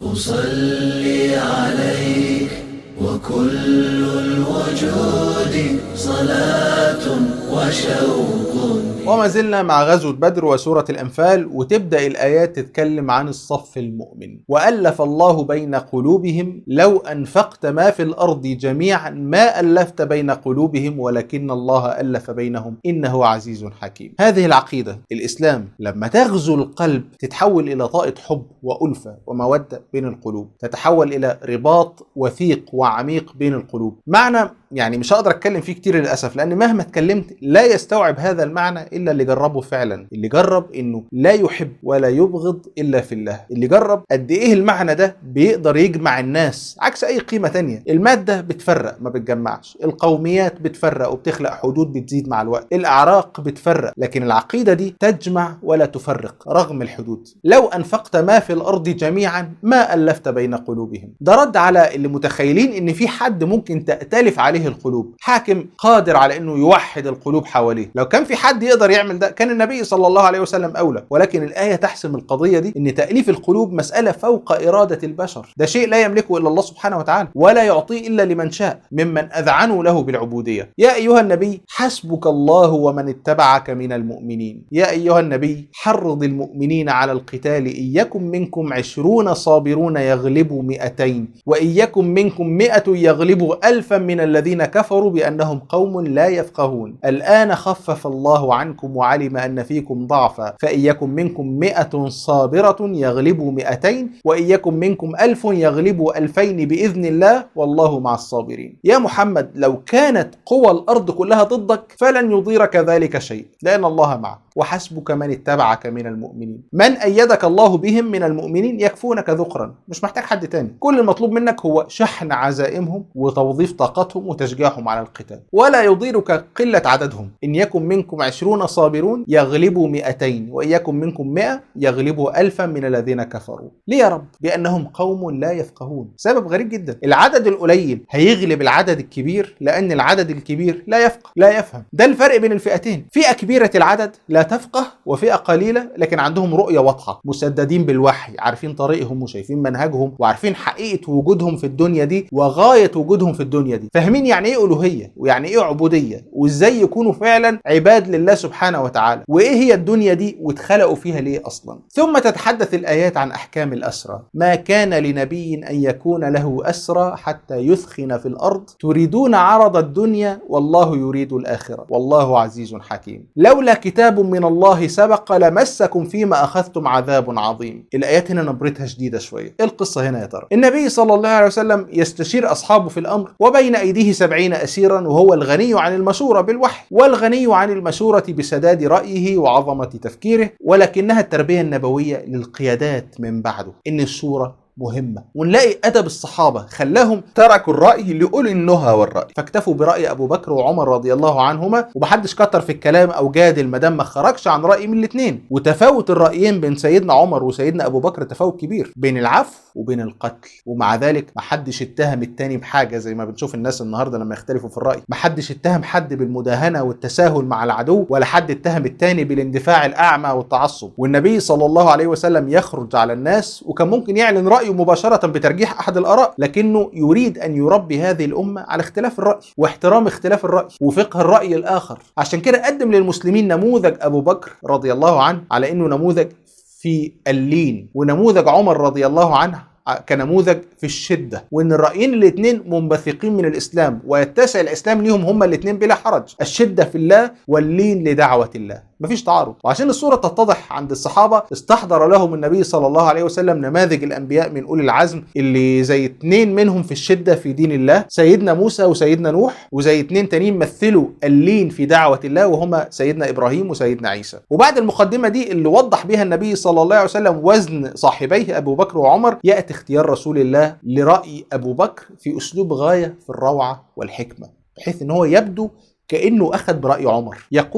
أصلي عليك وكل الوجود صلاة وشوق. وما زلنا مع غزوة بدر وسورة الأنفال، وتبدأ الآيات تتكلم عن الصف المؤمن. وألف الله بين قلوبهم لو أنفقت ما في الأرض جميعا ما ألفت بين قلوبهم ولكن الله ألف بينهم إنه عزيز حكيم. هذه العقيدة الإسلام لما تغزو القلب تتحول إلى طاقة حب وألفة ومودة بين القلوب، تتحول إلى رباط وثيق وعميق بين القلوب. معنى يعني مش هقدر اتكلم فيه كتير للاسف، لان مهما اتكلمت لا يستوعب هذا المعنى الا اللي جربه فعلا، اللي جرب انه لا يحب ولا يبغض الا في الله، اللي جرب قد ايه المعنى ده بيقدر يجمع الناس عكس اي قيمة تانية. المادة بتفرق ما بتجمعش، القوميات بتفرق وبتخلق حدود بتزيد مع الوقت، الاعراق بتفرق، لكن العقيدة دي تجمع ولا تفرق رغم الحدود. لو انفقت ما في الارض جميعا ما الفت بين قلوبهم. ده رد على اللي متخيلين ان في حد ممكن تأتلف عليه القلوب، حاكم قادر على انه يوحد القلوب حواليه. لو كان في حد يقدر يعمل ده كان النبي صلى الله عليه وسلم اولى، ولكن الآية تحسم القضية دي، ان تأليف القلوب مسألة فوق إرادة البشر، ده شيء لا يملكه الا الله سبحانه وتعالى، ولا يعطيه الا لمن شاء ممن اذعنوا له بالعبودية. يا ايها النبي حسبك الله ومن اتبعك من المؤمنين. يا ايها النبي حرض المؤمنين على القتال، إن يكن منكم 20 صابرون يغلبوا 200 وإن يكن منكم 100 يغلبوا 1000 من الذين كفروا بأنهم قوم لا يفقهون. الآن خفف الله عنكم وعلم أن فيكم ضعفا، فإن يكن منكم 100 صابرة يغلبوا 200 وإن يكن منكم 1000 يغلبوا 2000 بإذن الله والله مع الصابرين. يا محمد لو كانت قوى الأرض كلها ضدك فلن يضيرك ذلك شيء، لأن الله معك، وحسبك من اتبعك من المؤمنين. من أيدك الله بهم من المؤمنين يكفونك ذخرا، مش محتاج حد تاني. كل المطلوب منك هو شحن عزائمهم وتوظيف طاقتهم وتشجيعهم على القتال، ولا يضيرك قلة عددهم. إن يكن منكم 20 صابرون يغلبوا 200 وإن يكن منكم 100 يغلبوا 1000 من الذين كفروا. ليه يا رب؟ بأنهم قوم لا يفقهون. سبب غريب جدا، العدد القليل هيغلب العدد الكبير لأن العدد الكبير لا يفقه لا يفهم. ده الفرق بين الفئتين، فئة كبيرة العدد لا تفقه، وفئة قليلة لكن عندهم رؤية واضحة، مسددين بالوحي، عارفين طريقهم وشايفين منهجهم وعارفين حقيقة وجودهم في الدنيا دي وغاية وجودهم في الدنيا دي، فاهمين يعني ايه ألوهية ويعني ايه عبودية وازاي يكونوا فعلا عباد لله سبحانه وتعالى، وايه هي الدنيا دي واتخلقوا فيها ليه اصلا. ثم تتحدث الآيات عن أحكام الأسرى. ما كان لنبي أن يكون له أسرى حتى يثخن في الأرض تريدون عرض الدنيا والله يريد الآخرة والله عزيز حكيم. لولا كتاب من الله سبق لمسكم فيما أخذتم عذاب عظيم. الآيات هنا نبرتها شديدة شوية. إيه القصة هنا يا ترى؟ النبي صلى الله عليه وسلم يستشير أصحابه في الأمر، وبين أيديه 70 أسيرا، وهو الغني عن المشورة بالوحي والغني عن المشورة بسداد رأيه وعظمة تفكيره، ولكنها التربية النبوية للقيادات من بعده، إن الشورى مهمة. ونلاقي أدب الصحابة خلاهم تركوا الرأي لأولي النهى والرأي، فاكتفوا برأي أبو بكر وعمر رضي الله عنهما، ومحدش كتر في الكلام أو جادل مدام ما خرجش عن رأي من الاثنين. وتفاوت الرأيين بين سيدنا عمر وسيدنا أبو بكر تفاوت كبير، بين العفو وبين القتل، ومع ذلك محدش اتهم التاني بحاجة زي ما بنشوف الناس النهاردة لما يختلفوا في الرأي. محدش اتهم حد بالمداهنة والتساهل مع العدو، ولا حد اتهم التاني بالاندفاع الأعمى والتعصب. والنبي صلى الله عليه وسلم يخرج على الناس وكان ممكن يعلن رأيه مباشرة بترجيح أحد الآراء، لكنه يريد أن يربي هذه الأمة على اختلاف الرأي واحترام اختلاف الرأي وفقه الرأي الآخر. عشان كده قدم للمسلمين نموذج أبو بكر رضي الله عنه على أنه نموذج في اللين، ونموذج عمر رضي الله عنه كنموذج في الشدة، وان الرأيين الاثنين منبثقين من الإسلام ويتسع الإسلام ليهم هما الاثنين بلا حرج، الشدة في الله واللين لدعوة الله، مفيش تعارض. وعشان الصورة تتضح عند الصحابة استحضر لهم النبي صلى الله عليه وسلم نماذج الأنبياء من أولي العزم اللي زي 2 منهم في الشدة في دين الله، سيدنا موسى وسيدنا نوح، وزي 2 تانيين مثلوا اللين في دعوة الله وهما سيدنا إبراهيم وسيدنا عيسى. وبعد المقدمة دي اللي وضح بها النبي صلى الله عليه وسلم وزن صاحبيه أبو بكر وعمر، يأتي اختيار رسول الله لرأي أبو بكر في أسلوب غاية في الروعة والحكمة، بحيث أنه يبدو كأنه أخذ برأي عمر. يقول: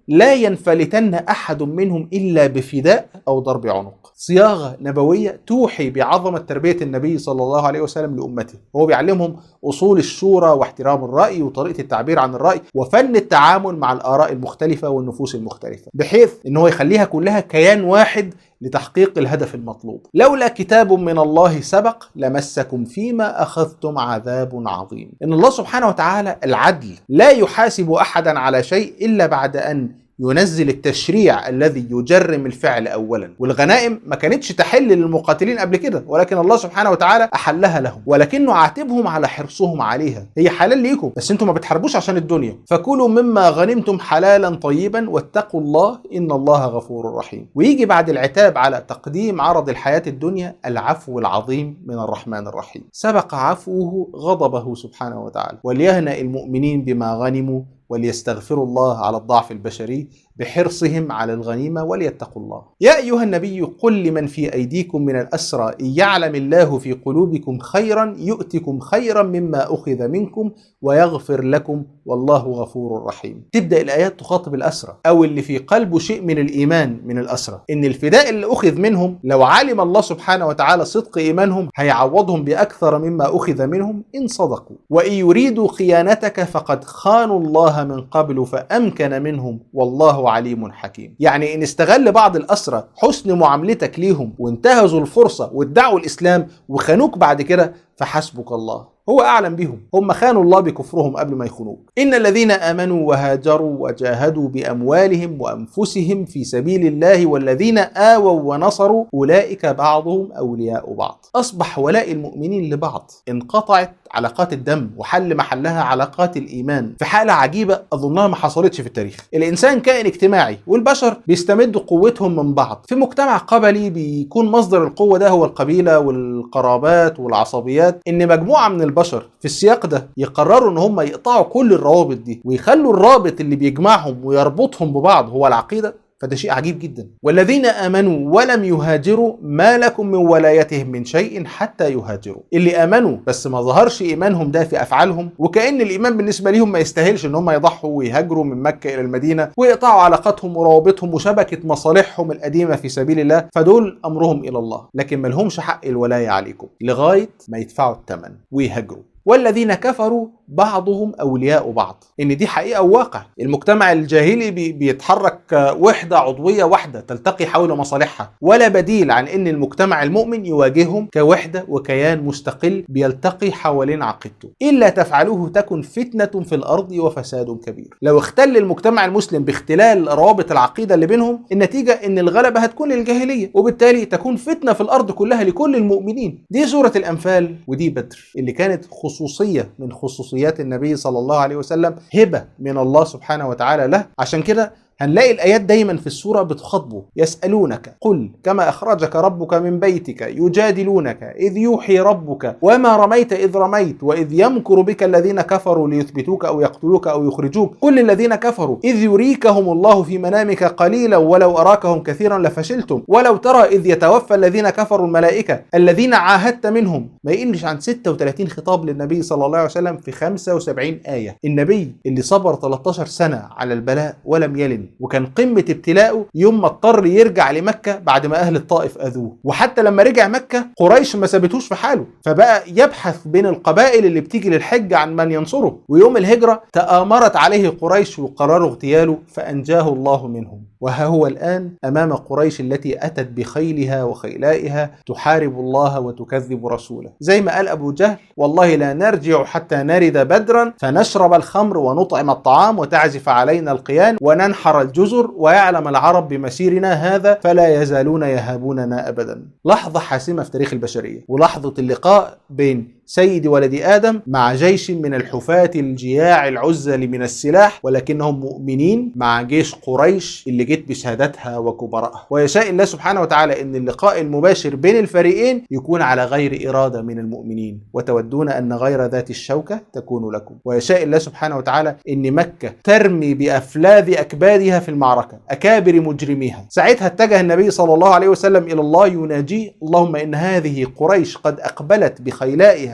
لا ينفلتن أحد منهم إلا بفداء أو ضرب عنق. صياغة نبوية توحي بعظمة تربية النبي صلى الله عليه وسلم لأمته. هو بيعلمهم أصول الشورى واحترام الرأي وطريقة التعبير عن الرأي وفن التعامل مع الآراء المختلفة والنفوس المختلفة، بحيث إن هو يخليها كلها كيان واحد لتحقيق الهدف المطلوب. لولا كتاب من الله سبق لمسكم فيما أخذتم عذاب عظيم. إن الله سبحانه وتعالى العدل، لا يحاسب أحدا على شيء إلا بعد أن ينزل التشريع الذي يجرم الفعل أولا. والغنائم ما كانتش تحل للمقاتلين قبل كده، ولكن الله سبحانه وتعالى أحلها لهم، ولكنه عاتبهم على حرصهم عليها. هي حلال ليكم بس انتم ما بتحاربوش عشان الدنيا. فكلوا مما غنمتم حلالا طيبا واتقوا الله إن الله غفور رحيم. ويجي بعد العتاب على تقديم عرض الحياة الدنيا العفو العظيم من الرحمن الرحيم. سبق عفوه غضبه سبحانه وتعالى. وليهنأ المؤمنين بما غنموا وليستغفروا الله على الضعف البشري بحرصهم على الغنيمة وليتقوا الله. يا أيها النبي قل لمن في أيديكم من الأسرى إن يعلم الله في قلوبكم خيرا يؤتكم خيرا مما أخذ منكم ويغفر لكم والله غفور رحيم. تبدأ الآيات تخاطب الأسرى أو اللي في قلبه شيء من الإيمان من الأسرى، إن الفداء اللي أخذ منهم لو علم الله سبحانه وتعالى صدق إيمانهم هيعوضهم بأكثر مما أخذ منهم إن صدقوا. وإن يريدوا خيانتك فقد خانوا الله من قبل فأمكن منهم والله عليم حكيم. يعني إن استغل بعض الأسرى حسن معاملتك ليهم وانتهزوا الفرصة وادعوا الإسلام وخانوك بعد كده فحسبك الله، هو أعلم بهم. هم خانوا الله بكفرهم قبل ما يخونوك. إن الذين آمنوا وهاجروا وجاهدوا بأموالهم وأنفسهم في سبيل الله والذين آووا ونصروا أولئك بعضهم أولياء بعض. أصبح ولاء المؤمنين لبعض، انقطعت علاقات الدم وحل محلها علاقات الإيمان في حالة عجيبة أظنها ما حصلتش في التاريخ. الإنسان كائن اجتماعي والبشر بيستمدوا قوتهم من بعض. في مجتمع قبلي بيكون مصدر القوة ده هو القبيلة والقرابات والعصبيات. إن مجموعة من البشر في السياق ده يقرروا إن هم يقطعوا كل الروابط دي ويخلوا الرابط اللي بيجمعهم ويربطهم ببعض هو العقيدة، فده شيء عجيب جدا. والذين آمنوا ولم يهاجروا ما لكم من ولايتهم من شيء حتى يهاجروا. اللي آمنوا بس ما ظهرش إيمانهم ده في أفعالهم، وكأن الإيمان بالنسبة لهم ما يستاهلش إن هم يضحوا ويهاجروا من مكة إلى المدينة ويقطعوا علاقاتهم وروابطهم وشبكة مصالحهم القديمة في سبيل الله، فدول أمرهم إلى الله، لكن ما لهمش حق الولاية عليكم لغاية ما يدفعوا الثمن ويهاجروا. والذين كفروا بعضهم أولياء بعض. إن دي حقيقة وواقع. المجتمع الجاهلي بيتحرك وحدة عضوية واحدة تلتقي حول مصالحها، ولا بديل عن إن المجتمع المؤمن يواجههم كوحدة وكيان مستقل بيلتقي حوالين عقيدته. إلا تفعلوه تكن فتنة في الأرض وفساد كبير. لو اختل المجتمع المسلم باختلال روابط العقيدة اللي بينهم، النتيجة إن الغلبة هتكون للجاهلية وبالتالي تكون فتنة في الأرض كلها لكل المؤمنين. دي سورة الأنفال ودي بدر اللي كانت خصوصية من خصوصيات النبي صلى الله عليه وسلم، هبة من الله سبحانه وتعالى له. عشان كده هنلاقي الآيات دايما في السورة بتخاطبه. يسألونك قل كما أخرجك ربك من بيتك يجادلونك إذ يوحي ربك وما رميت إذ رميت وإذ يمكر بك الذين كفروا ليثبتوك أو يقتلوك أو يخرجوك قل للذين كفروا إذ يريكهم الله في منامك قليلا ولو أراكهم كثيرا لفشلتم ولو ترى إذ يتوفى الذين كفروا الملائكة الذين عاهدت منهم. ما يقلش عن 36 خطاب للنبي صلى الله عليه وسلم في 75 آية. النبي اللي صبر 13 سنة على البلاء ولم يلن، وكان قمة ابتلاءه يوم ما اضطر يرجع لمكة بعد ما أهل الطائف أذوه. وحتى لما رجع مكة قريش ما سابتوش في حاله، فبقى يبحث بين القبائل اللي بتيجي للحج عن من ينصره. ويوم الهجرة تآمرت عليه قريش وقرروا اغتياله فأنجاه الله منهم. وها هو الآن أمام قريش التي أتت بخيلها وخيلائها تحارب الله وتكذب رسوله. زي ما قال أبو جهل والله لا نرجع حتى نرد بدرا فنشرب الخمر ونطعم الطعام وتعزف علينا القيان وننحر الجزر ويعلم العرب بمسيرنا هذا فلا يزالون يهابوننا أبدا. لحظة حاسمة في تاريخ البشرية، ولحظة اللقاء بين سيد ولد آدم مع جيش من الحفاة الجياع العزل من السلاح ولكنهم مؤمنين مع جيش قريش اللي جيت بشهادتها وكبرائها. ويشاء الله سبحانه وتعالى ان اللقاء المباشر بين الفريقين يكون على غير إرادة من المؤمنين، وتودون أن غير ذات الشوكة تكون لكم. ويشاء الله سبحانه وتعالى ان مكة ترمي بأفلاذ أكبادها في المعركة أكابر مجرميها. ساعتها اتجه النبي صلى الله عليه وسلم إلى الله يناجيه اللهم إن هذه قريش قد أقبلت بخيلائها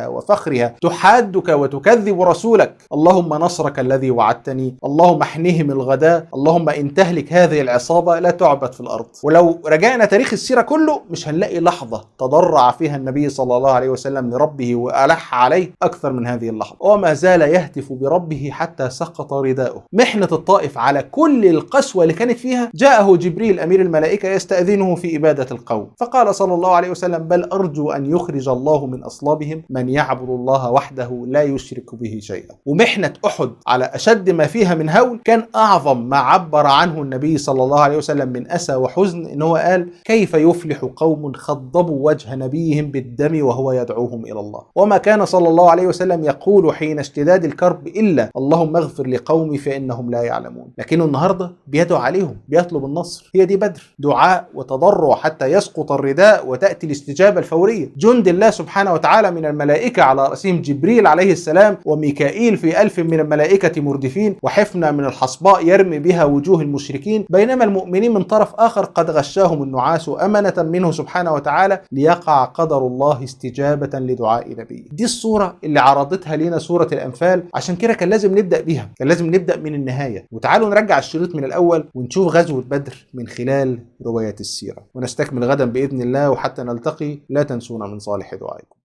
وعزها وفخرها تحادك وتكذب رسولك. اللهم نصرك الذي وعدتني، اللهم احنهم الغداء، اللهم إن تهلك هذه العصابة لا تعبد في الأرض. ولو رجعنا تاريخ السيرة كله مش هنلاقي لحظة تضرع فيها النبي صلى الله عليه وسلم لربه وألح عليه أكثر من هذه اللحظة، وما زال يهتف بربه حتى سقط رداؤه. محنة الطائف على كل القسوة اللي كانت فيها، جاءه جبريل أمير الملائكة يستأذنه في إبادة القوم، فقال صلى الله عليه وسلم: بل أرجو أن يخرج الله من أصلابهم من يعبد الله وحده لا يشرك به شيئا. ومحنة أحد على أشد ما فيها من هول، كان أعظم ما عبر عنه النبي صلى الله عليه وسلم من أسى وحزن إن هو قال: كيف يفلح قوم خضبوا وجه نبيهم بالدم وهو يدعوهم إلى الله. وما كان صلى الله عليه وسلم يقول حين اشتداد الكرب إلا: اللهم اغفر لقومي فإنهم لا يعلمون. لكنه النهاردة بيدعو عليهم، بيطلب النصر. هي دي بدر، دعاء وتضرع حتى يسقط الرداء وتأتي الاستجابة الفورية. جند الله سبحانه وتعالى من الملائكة على رأسهم جبريل عليه السلام وميكائيل في 1000 من الملائكة مردفين، وحفنة من الحصباء يرمي بها وجوه المشركين، بينما المؤمنين من طرف آخر قد غشاهم النعاس أمنة منه سبحانه وتعالى ليقع قدر الله استجابة لدعاء نبيه. دي الصورة اللي عرضتها لنا سورة الأنفال، عشان كده كان لازم نبدأ بيها، كان لازم نبدأ من النهاية. وتعالوا نرجع الشريط من الأول ونشوف غزوة بدر من خلال رواية السيرة، ونستكمل غدا بإذن الله. وحتى نلتقي لا تنسونا من صالح دعائكم.